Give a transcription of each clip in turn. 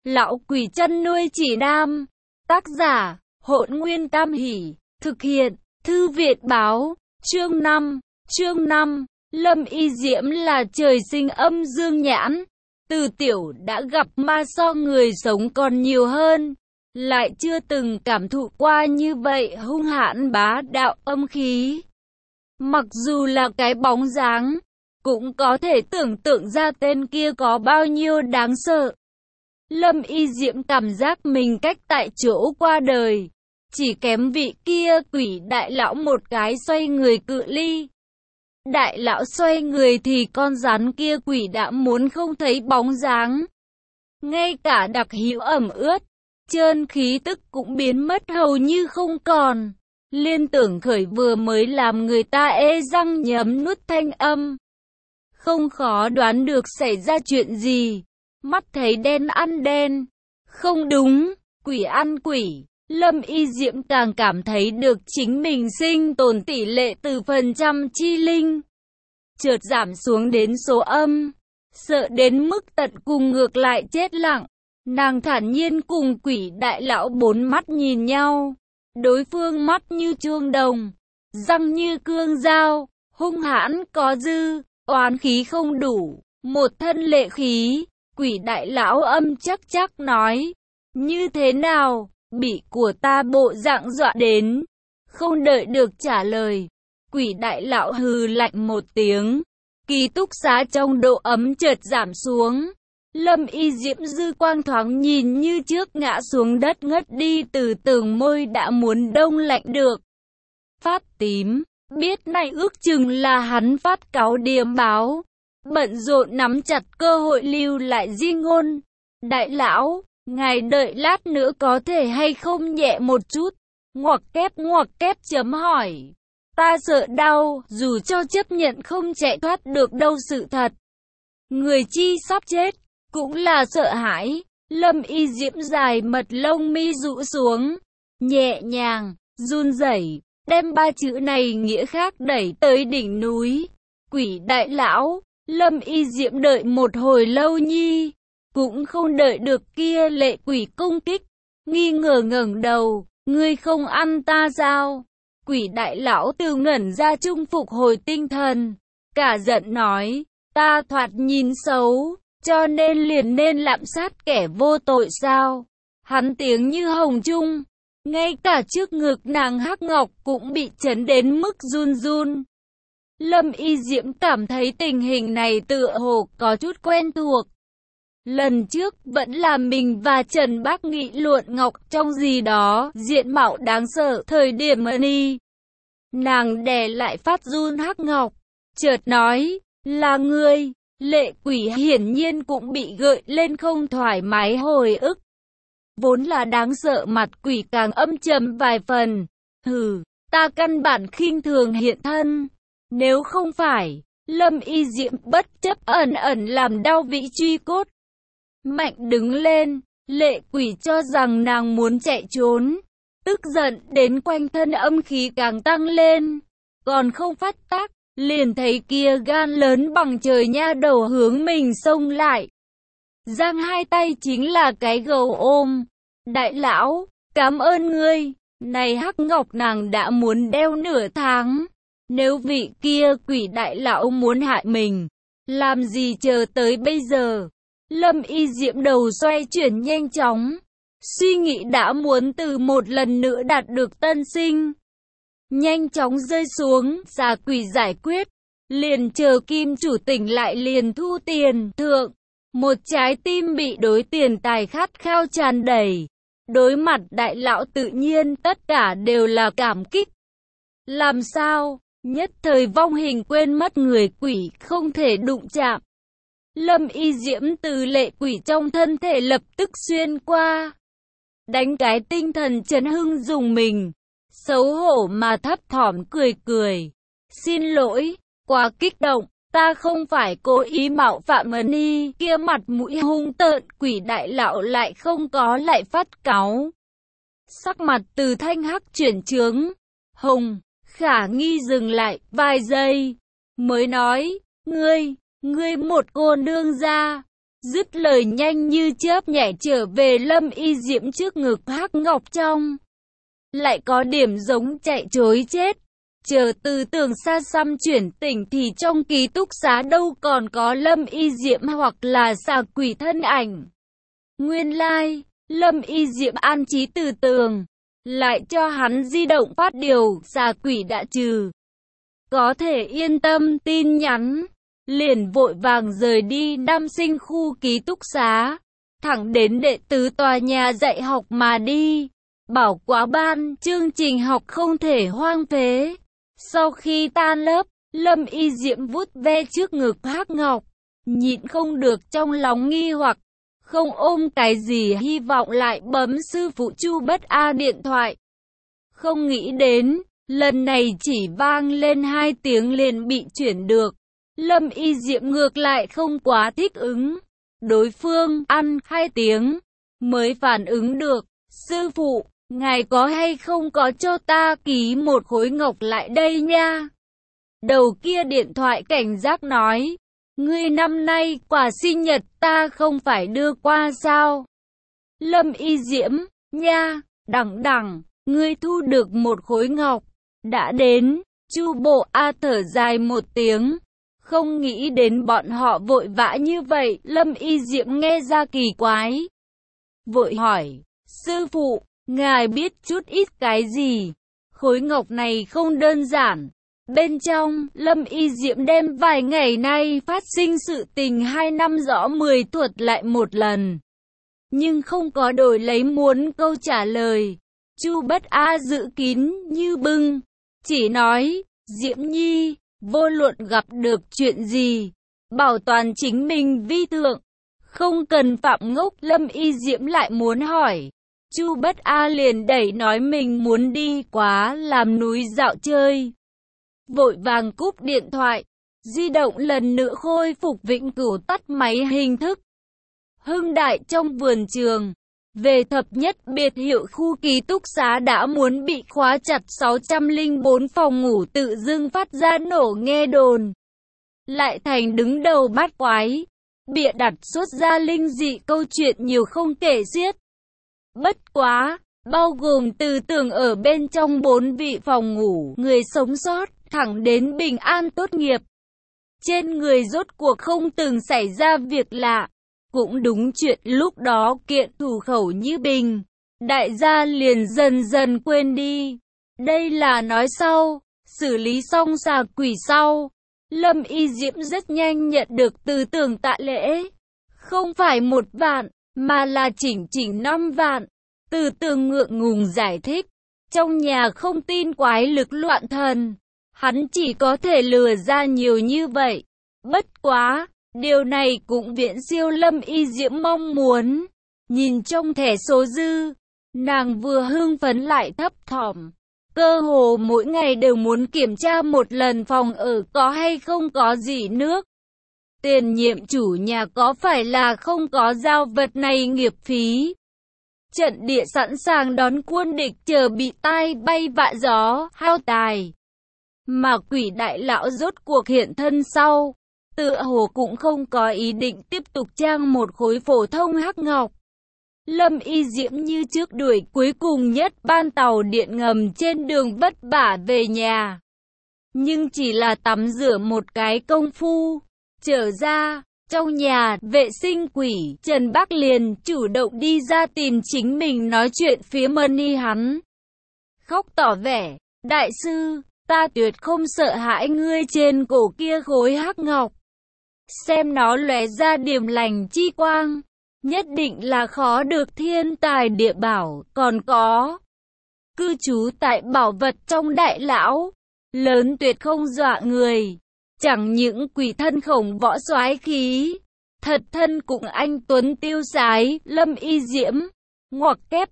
Lão quỷ chăn nuôi chỉ nam. Tác giả, Hỗn Nguyên Tam Hỷ. Thực hiện, Thư viện báo. Chương 5. Lâm Y Diễm là trời sinh âm dương nhãn. Từ tiểu đã gặp ma so người sống còn nhiều hơn. Lại chưa từng cảm thụ qua như vậy hung hãn bá đạo âm khí. Mặc dù là cái bóng dáng, cũng có thể tưởng tượng ra tên kia có bao nhiêu đáng sợ. Lâm Y Diễm cảm giác mình cách tại chỗ qua đời. Chỉ kém vị kia quỷ đại lão một cái xoay người cự ly. Đại lão xoay người thì con rắn kia quỷ đã muốn không thấy bóng dáng. Ngay cả đặc hữu ẩm ướt, trơn khí tức cũng biến mất hầu như không còn. Liên tưởng khởi vừa mới làm người ta ê răng nhấm nuốt thanh âm. Không khó đoán được xảy ra chuyện gì. Mắt thấy đen ăn đen. Không đúng, quỷ ăn quỷ. Lâm Y Diễm càng cảm thấy được chính mình sinh tồn tỷ lệ từ phần trăm chi linh chợt giảm xuống đến số âm. Sợ đến mức tận cùng ngược lại chết lặng. Nàng thản nhiên cùng quỷ đại lão bốn mắt nhìn nhau. Đối phương mắt như chuông đồng, răng như cương dao, hung hãn có dư, oán khí không đủ, một thân lệ khí. Quỷ đại lão âm chắc nói, như thế nào, bị của ta bộ dạng dọa đến. Không đợi được trả lời, quỷ đại lão hừ lạnh một tiếng. Ký túc xá trong độ ấm chợt giảm xuống. Lâm Y Diễm dư quang thoáng nhìn như trước ngã xuống đất ngất đi, từ tường môi đã muốn đông lạnh được. Phát tím, biết này ước chừng là hắn phát cáo điềm báo. Bận rộn nắm chặt cơ hội lưu lại di ngôn. Đại lão, ngài đợi lát nữa có thể hay không nhẹ một chút. Ngoặc kép chấm hỏi. Ta sợ đau, dù cho chấp nhận không chạy thoát được đâu sự thật. Người chi sắp chết, cũng là sợ hãi. Lâm Y Diễm dài mật lông mi rũ xuống. Nhẹ nhàng, run rẩy, đem ba chữ này nghĩa khác đẩy tới đỉnh núi. Quỷ đại lão. Lâm Y Diễm đợi một hồi lâu nhi, cũng không đợi được kia lệ quỷ công kích, nghi ngờ ngẩng đầu, ngươi không ăn ta sao? Quỷ đại lão từ ngẩn ra trung phục hồi tinh thần, cả giận nói, ta thoạt nhìn xấu, cho nên liền nên lạm sát kẻ vô tội sao? Hắn tiếng như hồng trung, ngay cả trước ngực nàng hắc ngọc cũng bị chấn đến mức run run. Lâm Y Diễm cảm thấy tình hình này tựa hồ có chút quen thuộc. Lần trước vẫn là mình và Trần Bác nghị luận ngọc trong gì đó diện mạo đáng sợ thời điểm ni. Nàng đè lại phát run hắc ngọc, chợt nói, là ngươi. Lệ quỷ hiển nhiên cũng bị gợi lên không thoải mái hồi ức. Vốn là đáng sợ mặt quỷ càng âm trầm vài phần. Hừ, ta căn bản khinh thường hiện thân. Nếu không phải, Lâm Y Diễm bất chấp ẩn làm đau vĩ truy cốt. Mạnh đứng lên, lệ quỷ cho rằng nàng muốn chạy trốn. Tức giận đến quanh thân âm khí càng tăng lên. Còn không phát tác, liền thấy kia gan lớn bằng trời nha đầu hướng mình xông lại. Giang hai tay chính là cái gầu ôm. Đại lão, cảm ơn ngươi, này hắc ngọc nàng đã muốn đeo nửa tháng. Nếu vị kia quỷ đại lão muốn hại mình, làm gì chờ tới bây giờ? Lâm Y Diễm đầu xoay chuyển nhanh chóng, suy nghĩ đã muốn từ một lần nữa đạt được tân sinh. Nhanh chóng rơi xuống, già quỷ giải quyết, liền chờ kim chủ tỉnh lại liền thu tiền thượng. Một trái tim bị đối tiền tài khát khao tràn đầy. Đối mặt đại lão tự nhiên tất cả đều là cảm kích. Làm sao? Nhất thời vong hình quên mất người quỷ không thể đụng chạm. Lâm Y Diễm từ lệ quỷ trong thân thể lập tức xuyên qua. Đánh cái tinh thần chấn hưng dùng mình. Xấu hổ mà thấp thỏm cười. Xin lỗi, quá kích động, ta không phải cố ý mạo phạm ni. Kia mặt mũi hung tợn quỷ đại lão lại không có lại phát cáu. Sắc mặt từ thanh hắc chuyển chướng, hồng. Khả nghi dừng lại vài giây, mới nói, ngươi một cô nương gia, Dứt lời nhanh như chớp nhảy trở về Lâm Y Diễm trước ngực Hắc Ngọc trong. Lại có điểm giống chạy trối chết. Chờ Từ Tường xa xăm chuyển tỉnh thì trong ký túc xá đâu còn có Lâm Y Diễm hoặc là xà quỷ thân ảnh. Nguyên lai, Lâm Y Diễm an trí Từ Tường, lại cho hắn di động phát điều, xà quỷ đã trừ. Có thể yên tâm tin nhắn, liền vội vàng rời đi Nam Sinh khu ký túc xá, thẳng đến đệ tứ tòa nhà dạy học mà đi. Bảo quá ban, chương trình học không thể hoang phế. Sau khi tan lớp, Lâm Y Diễm vuốt ve trước ngực Hắc Ngọc, nhịn không được trong lòng nghi hoặc, không ôm cái gì hy vọng lại bấm sư phụ Chu Bất A điện thoại. Không nghĩ đến, lần này chỉ vang lên 2 tiếng liền bị chuyển được. Lâm Y Diễm ngược lại không quá thích ứng. Đối phương ăn 2 tiếng mới phản ứng được. Sư phụ, ngài có hay không có cho ta ký một khối ngọc lại đây nha. Đầu kia điện thoại cảnh giác nói, ngươi năm nay quà sinh nhật ta không phải đưa qua sao? Lâm Y Diễm, nha, đẳng, ngươi thu được một khối ngọc. Đã đến, Chu Bộ A thở dài một tiếng. Không nghĩ đến bọn họ vội vã như vậy, Lâm Y Diễm nghe ra kỳ quái. Vội hỏi, sư phụ, ngài biết chút ít cái gì? Khối ngọc này không đơn giản. Bên trong, Lâm Y Diễm đem vài ngày nay phát sinh sự tình 2 năm rõ 10 thuật lại một lần. Nhưng không có đổi lấy muốn câu trả lời. Chu Bất A giữ kín như bưng. Chỉ nói, Diễm Nhi, vô luận gặp được chuyện gì, bảo toàn chính mình vi thượng. Không cần phạm ngốc. Lâm Y Diễm lại muốn hỏi. Chu Bất A liền đẩy nói mình muốn đi quá làm núi dạo chơi. Vội vàng cúp điện thoại, di động lần nữa khôi phục vĩnh cửu tắt máy hình thức. Hưng Đại trong vườn trường, về thập nhất biệt hiệu khu ký túc xá đã muốn bị khóa chặt 604 phòng ngủ tự dưng phát ra nổ nghe đồn. Lại thành đứng đầu bát quái, bịa đặt xuất ra linh dị câu chuyện nhiều không kể xiết. Bất quá, bao gồm Từ Tường ở bên trong 4 vị phòng ngủ, người sống sót, thẳng đến bình an tốt nghiệp. Trên người rốt cuộc không từng xảy ra việc lạ. Cũng đúng chuyện lúc đó kiện thủ khẩu như bình, đại gia liền dần dần quên đi. Đây là nói sau, xử lý xong xà quỷ sau. Lâm Y Diễm rất nhanh nhận được Từ Tường tạ lễ. Không phải 1 vạn, mà là chỉnh 5 vạn. Từ Tường ngượng ngùng giải thích. Trong nhà không tin quái lực loạn thần. Hắn chỉ có thể lừa ra nhiều như vậy. Bất quá, điều này cũng viễn siêu Lâm Y Diễm mong muốn. Nhìn trong thẻ số dư, nàng vừa hưng phấn lại thấp thỏm. Cơ hồ mỗi ngày đều muốn kiểm tra một lần phòng ở có hay không có gì nước. Tiền nhiệm chủ nhà có phải là không có giao vật này nghiệp phí. Trận địa sẵn sàng đón quân địch chờ bị tai bay vạ gió, hao tài. Mà quỷ đại lão rốt cuộc hiện thân sau, tựa hồ cũng không có ý định tiếp tục trang một khối phổ thông hắc ngọc. Lâm Y Diễm như trước đuổi cuối cùng nhất ban tàu điện ngầm trên đường vất vả về nhà. Nhưng chỉ là tắm rửa một cái công phu, trở ra, trong nhà, vệ sinh quỷ, Trần Bắc liền chủ động đi ra tìm chính mình nói chuyện phía Money hắn. Khóc tỏ vẻ, đại sư, ta tuyệt không sợ hãi ngươi trên cổ kia khối hắc ngọc. Xem nó lóe ra điểm lành chi quang, nhất định là khó được thiên tài địa bảo, còn có cư trú tại bảo vật trong đại lão, lớn tuyệt không dọa người, chẳng những quỷ thân khổng võ soái khí, thật thân cũng anh tuấn tiêu sái. Lâm Y Diễm, ngoặc kép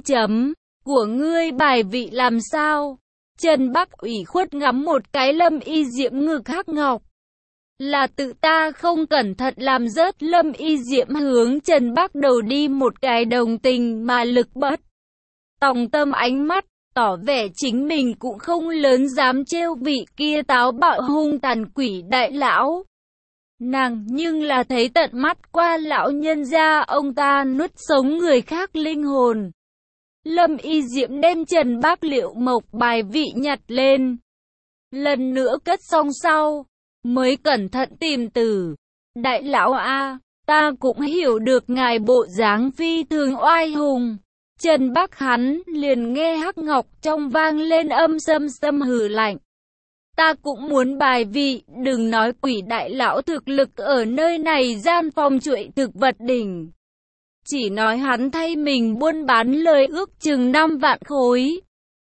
của ngươi bài vị làm sao? Trần Bắc ủy khuất ngắm một cái Lâm Y Diễm ngực hắc ngọc. Là tự ta không cẩn thận làm rớt. Lâm Y Diễm hướng Trần Bắc đầu đi một cái đồng tình mà lực bất tòng tâm ánh mắt, tỏ vẻ chính mình cũng không lớn dám trêu vị kia táo bạo hung tàn quỷ đại lão. Nàng nhưng là thấy tận mắt qua lão nhân gia ông ta nuốt sống người khác linh hồn. Lâm Y Diễm đem Trần Bác Liệu Mộc bài vị nhặt lên. Lần nữa cất xong sau, mới cẩn thận tìm từ. Đại lão a, ta cũng hiểu được ngài bộ dáng phi thường oai hùng. Trần Bác hắn liền nghe Hắc Ngọc trong vang lên âm xâm xâm hừ lạnh. Ta cũng muốn bài vị, đừng nói Quỷ đại lão thực lực ở nơi này gian phòng chuỗi thực vật đỉnh. Chỉ nói hắn thay mình buôn bán lời ước chừng 5 vạn khối.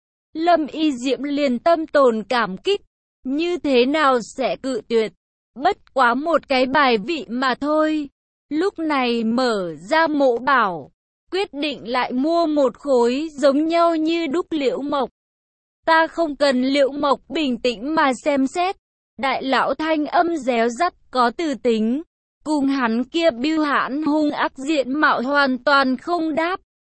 Lâm Y Diễm liền tâm tồn cảm kích, như thế nào sẽ cự tuyệt, bất quá một cái bài vị mà thôi. Lúc này mở ra mộ bảo, quyết định lại mua một khối giống nhau như đúc liễu mộc. Ta không cần liễu mộc, bình tĩnh mà xem xét. Đại lão thanh âm réo rắt có từ tính, cùng hắn kia bưu hãn hung ác diện mạo hoàn toàn không đáp.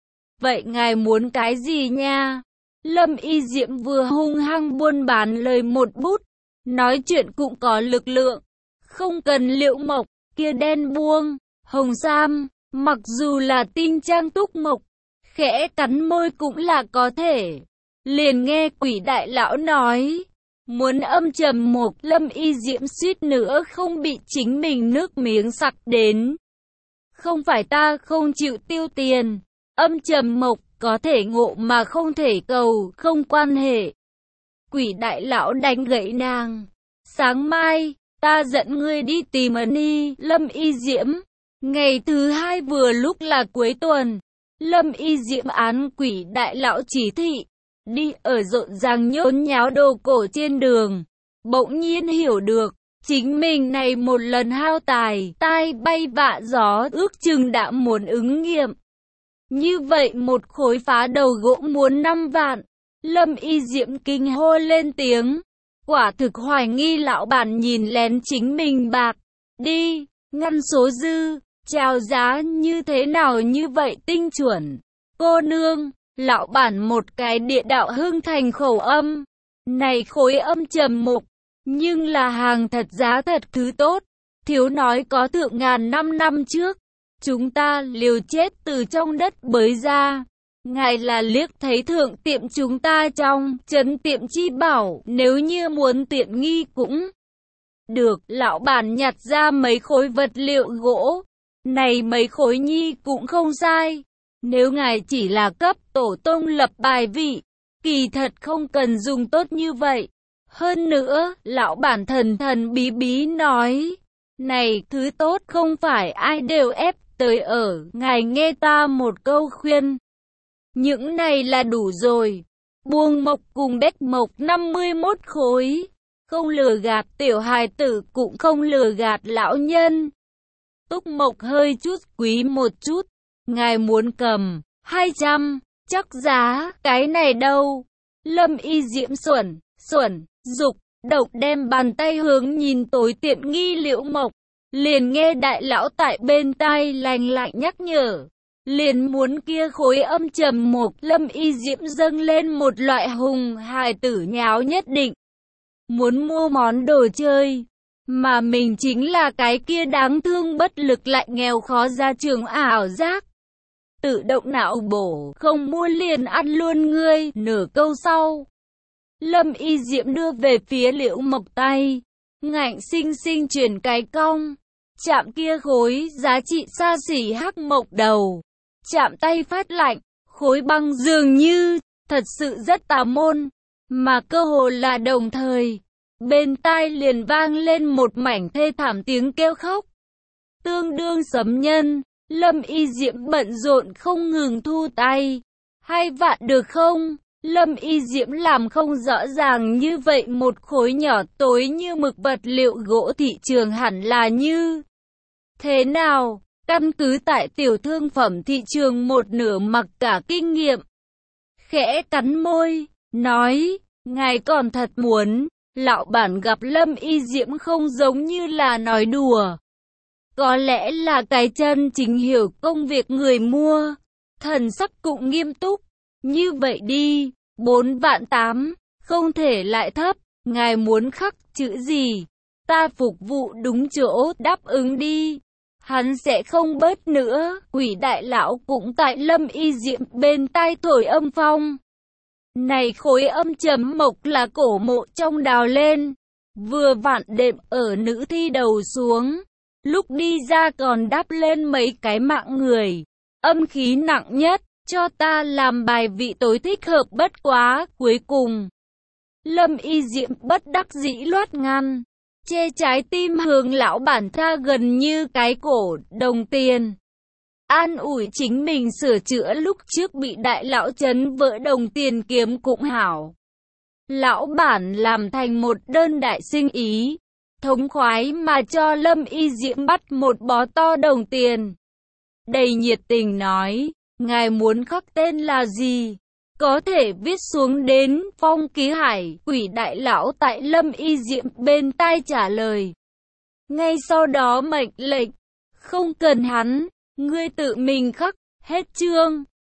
Vậy ngài muốn cái gì nha? Lâm Y Diễm vừa hung hăng buôn bán lời một bút, nói chuyện cũng có lực lượng. Không cần liễu mộc, kia đen buông, hồng sam, mặc dù là tinh trang túc mộc, khẽ cắn môi cũng là có thể. Liền nghe Quỷ đại lão nói, muốn âm trầm mộc. Lâm Y Diễm suýt nữa không bị chính mình nước miếng sặc đến. Không phải ta không chịu tiêu tiền, âm trầm mộc có thể ngộ mà không thể cầu, không quan hệ. Quỷ đại lão đánh gãy nàng. Sáng mai, ta dẫn ngươi đi tìm ân y. Lâm Y Diễm. Ngày thứ hai vừa lúc là cuối tuần. Lâm Y Diễm án Quỷ đại lão chỉ thị. Đi ở rộn ràng nhốn nháo đồ cổ trên đường. Bỗng nhiên hiểu được, chính mình này một lần hao tài, tai bay vạ gió ước chừng đã muốn ứng nghiệm. Như vậy một khối phá đầu gỗ muốn 5 vạn. Lâm Y Diễm kinh hô lên tiếng. Quả thực hoài nghi lão bản nhìn lén chính mình bạc. Đi, ngăn số dư, chào giá như thế nào như vậy tinh chuẩn. Cô nương, lão bản một cái địa đạo hưng thành khẩu âm. Này khối âm trầm mục, nhưng là hàng thật giá thật thứ tốt. Thiếu nói có thượng ngàn năm trước, chúng ta liều chết từ trong đất bới ra. Ngài là liếc thấy thượng tiệm chúng ta trong trấn tiệm chi bảo, nếu như muốn tiện nghi cũng được. Lão bản nhặt ra mấy khối vật liệu gỗ, này mấy khối nhi cũng không sai. Nếu ngài chỉ là cấp tổ tông lập bài vị, kỳ thật không cần dùng tốt như vậy. Hơn nữa, lão bản thần bí bí nói, này thứ tốt không phải ai đều ép tới ở. Ngài nghe ta một câu khuyên, những này là đủ rồi. Buông mộc cùng đếch mộc 51 khối, không lừa gạt tiểu hài tử cũng không lừa gạt lão nhân. Túc mộc hơi chút quý một chút, ngài muốn cầm 200, chắc giá, cái này đâu. Lâm Y Diễm xuẩn, dục, độc đem bàn tay hướng nhìn tối tiện nghi liễu mộc. Liền nghe đại lão tại bên tai lành lạnh nhắc nhở. Liền muốn kia khối âm trầm mộc. Lâm Y Diễm dâng lên một loại hùng hài tử nháo nhất định. Muốn mua món đồ chơi, mà mình chính là cái kia đáng thương bất lực lại nghèo khó ra trường ảo giác. Tự động não bổ, không mua liền ăn luôn ngươi. Nửa câu sau, Lâm Y Diễm đưa về phía liễu mộc tay, ngạnh xinh xinh chuyển cái cong. Chạm kia khối giá trị xa xỉ hắc mộc đầu. Chạm tay phát lạnh, khối băng dường như, thật sự rất tà môn. Mà cơ hồ là đồng thời, bên tai liền vang lên một mảnh thê thảm tiếng kêu khóc. Tương đương sấm nhân, Lâm Y Diễm bận rộn không ngừng thu tay. 2 vạn được không? Lâm Y Diễm làm không rõ ràng như vậy một khối nhỏ tối như mực vật liệu gỗ thị trường hẳn là như thế nào? Căn cứ tại tiểu thương phẩm thị trường một nửa mặc cả kinh nghiệm. Khẽ cắn môi, nói, ngài còn thật muốn. Lão bản gặp Lâm Y Diễm không giống như là nói đùa. Có lẽ là cái chân chính hiểu công việc người mua. Thần sắc cũng nghiêm túc. Như vậy đi, 4 vạn 8, không thể lại thấp. Ngài muốn khắc chữ gì? Ta phục vụ đúng chỗ, đáp ứng đi. Hắn sẽ không bớt nữa. Quỷ đại lão cũng tại Lâm Y Diệm bên tai thổi âm phong. Này khối âm chấm mộc là cổ mộ trong đào lên. Vừa vặn đệm ở nữ thi đầu xuống. Lúc đi ra còn đắp lên mấy cái mạng người. Âm khí nặng nhất, cho ta làm bài vị tối thích hợp bất quá. Cuối cùng, Lâm Y Diệm bất đắc dĩ loát ngăn. Che trái tim hướng lão bản tha gần như cái cổ, đồng tiền. An ủi chính mình sửa chữa lúc trước bị đại lão chấn vỡ đồng tiền kiếm cũng hảo. Lão bản làm thành một đơn đại sinh ý. Thống khoái mà cho Lâm Y Diệm bắt một bó to đồng tiền. Đầy nhiệt tình nói, ngài muốn khắc tên là gì? Có thể viết xuống đến phong ký hải. Quỷ đại lão tại Lâm Y Diệm bên tai trả lời. Ngay sau đó mệnh lệnh, không cần hắn, ngươi tự mình khắc. Hết chương.